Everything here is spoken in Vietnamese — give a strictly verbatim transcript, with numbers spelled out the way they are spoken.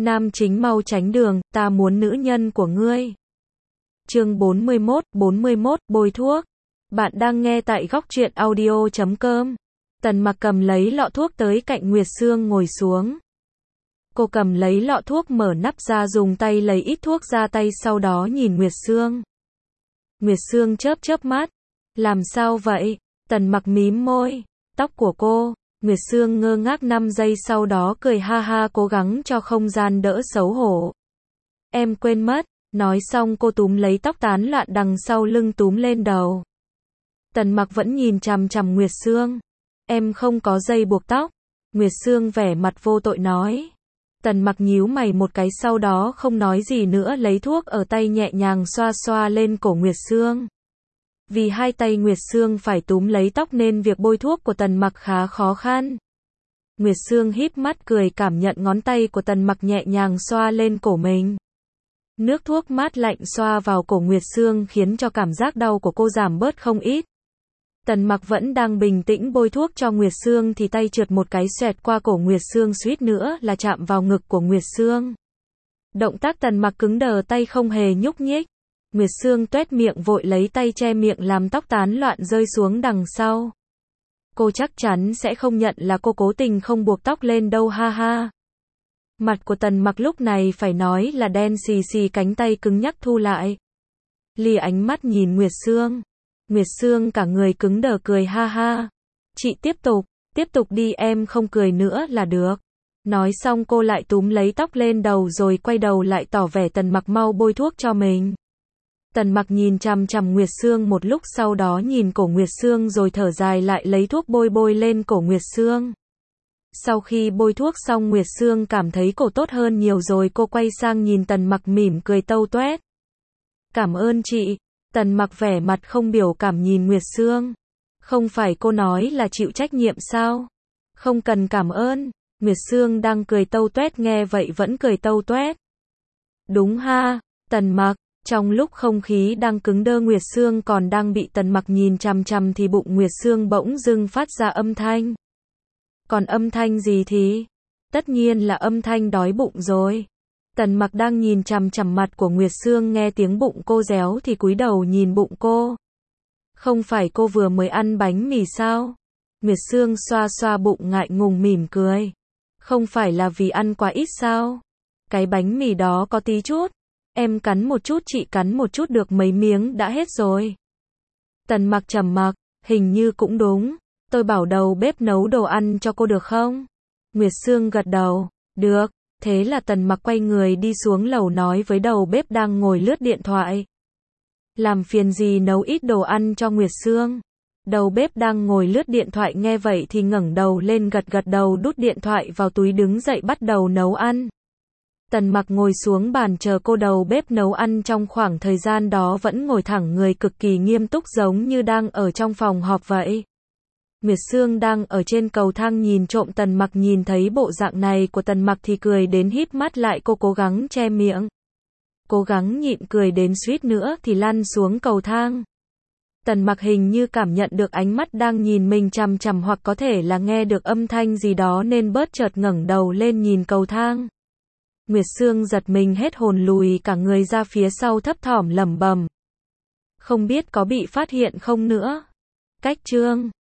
Nam chính mau tránh đường, ta muốn nữ nhân của ngươi. Chương bốn mươi mốt, bốn mươi mốt, bôi thuốc. Bạn đang nghe tại góc truyện audio chấm com. Tần Mặc cầm lấy lọ thuốc tới cạnh Nguyệt Sương ngồi xuống. Cô cầm lấy lọ thuốc mở nắp ra dùng tay lấy ít thuốc ra tay sau đó nhìn Nguyệt Sương. Nguyệt Sương chớp chớp mắt. Làm sao vậy? Tần Mặc mím môi. Tóc của cô. Nguyệt Sương ngơ ngác năm giây sau đó cười ha ha cố gắng cho không gian đỡ xấu hổ. Em quên mất. Nói xong cô túm lấy tóc tán loạn đằng sau lưng túm lên đầu. Tần Mặc vẫn nhìn chằm chằm Nguyệt Sương. Em không có dây buộc tóc. Nguyệt Sương vẻ mặt vô tội nói. Tần Mặc nhíu mày một cái sau đó không nói gì nữa lấy thuốc ở tay nhẹ nhàng xoa xoa lên cổ Nguyệt Sương. Vì hai tay Nguyệt Sương phải túm lấy tóc nên việc bôi thuốc của Tần Mặc khá khó khăn. Nguyệt Sương híp mắt cười cảm nhận ngón tay của Tần Mặc nhẹ nhàng xoa lên cổ mình. Nước thuốc mát lạnh xoa vào cổ Nguyệt Sương khiến cho cảm giác đau của cô giảm bớt không ít. Tần Mặc vẫn đang bình tĩnh bôi thuốc cho Nguyệt Sương thì tay trượt một cái xoẹt qua cổ Nguyệt Sương suýt nữa là chạm vào ngực của Nguyệt Sương. Động tác Tần Mặc cứng đờ tay không hề nhúc nhích. Nguyệt Sương tuét miệng vội lấy tay che miệng làm tóc tán loạn rơi xuống đằng sau. Cô chắc chắn sẽ không nhận là cô cố tình không buộc tóc lên đâu ha ha. Mặt của Tần Mặc lúc này phải nói là đen xì xì cánh tay cứng nhắc thu lại. Lìa ánh mắt nhìn Nguyệt Sương. Nguyệt Sương cả người cứng đờ cười ha ha. Chị tiếp tục, tiếp tục đi em không cười nữa là được. Nói xong cô lại túm lấy tóc lên đầu rồi quay đầu lại tỏ vẻ Tần Mặc mau bôi thuốc cho mình. Tần Mặc nhìn chằm chằm Nguyệt Sương một lúc sau đó nhìn cổ Nguyệt Sương rồi thở dài lại lấy thuốc bôi bôi lên cổ Nguyệt Sương. Sau khi bôi thuốc xong Nguyệt Sương cảm thấy cổ tốt hơn nhiều rồi cô quay sang nhìn Tần Mặc mỉm cười tâu toét. Cảm ơn chị. Tần Mặc vẻ mặt không biểu cảm nhìn Nguyệt Sương. Không phải cô nói là chịu trách nhiệm sao? Không cần cảm ơn. Nguyệt Sương đang cười tâu toét nghe vậy vẫn cười tâu toét. Đúng ha, Tần Mặc. Trong lúc không khí đang cứng đơ Nguyệt Sương còn đang bị Tần Mặc nhìn chằm chằm thì bụng Nguyệt Sương bỗng dưng phát ra âm thanh. Còn âm thanh gì thì? Tất nhiên là âm thanh đói bụng rồi. Tần Mặc đang nhìn chằm chằm mặt của Nguyệt Sương nghe tiếng bụng cô réo thì cúi đầu nhìn bụng cô. Không phải cô vừa mới ăn bánh mì sao? Nguyệt Sương xoa xoa bụng ngại ngùng mỉm cười. Không phải là vì ăn quá ít sao? Cái bánh mì đó có tí chút. Em cắn một chút chị cắn một chút được mấy miếng đã hết rồi. Tần Mặc trầm mặc, hình như cũng đúng. Tôi bảo đầu bếp nấu đồ ăn cho cô được không? Nguyệt Sương gật đầu, được. Thế là Tần Mặc quay người đi xuống lầu nói với đầu bếp đang ngồi lướt điện thoại. Làm phiền gì nấu ít đồ ăn cho Nguyệt Sương. Đầu bếp đang ngồi lướt điện thoại nghe vậy thì ngẩng đầu lên gật gật đầu đút điện thoại vào túi đứng dậy bắt đầu nấu ăn. Tần Mặc ngồi xuống bàn chờ cô đầu bếp nấu ăn trong khoảng thời gian đó vẫn ngồi thẳng người cực kỳ nghiêm túc giống như đang ở trong phòng họp vậy. Nguyệt Sương đang ở trên cầu thang nhìn trộm Tần Mặc nhìn thấy bộ dạng này của Tần Mặc thì cười đến híp mắt lại cô cố gắng che miệng. Cố gắng nhịn cười đến suýt nữa thì lăn xuống cầu thang. Tần Mặc hình như cảm nhận được ánh mắt đang nhìn mình chằm chằm hoặc có thể là nghe được âm thanh gì đó nên bớt chợt ngẩng đầu lên nhìn cầu thang. Nguyệt Sương giật mình hết hồn lùi cả người ra phía sau thấp thỏm lẩm bẩm. Không biết có bị phát hiện không nữa. Cách chương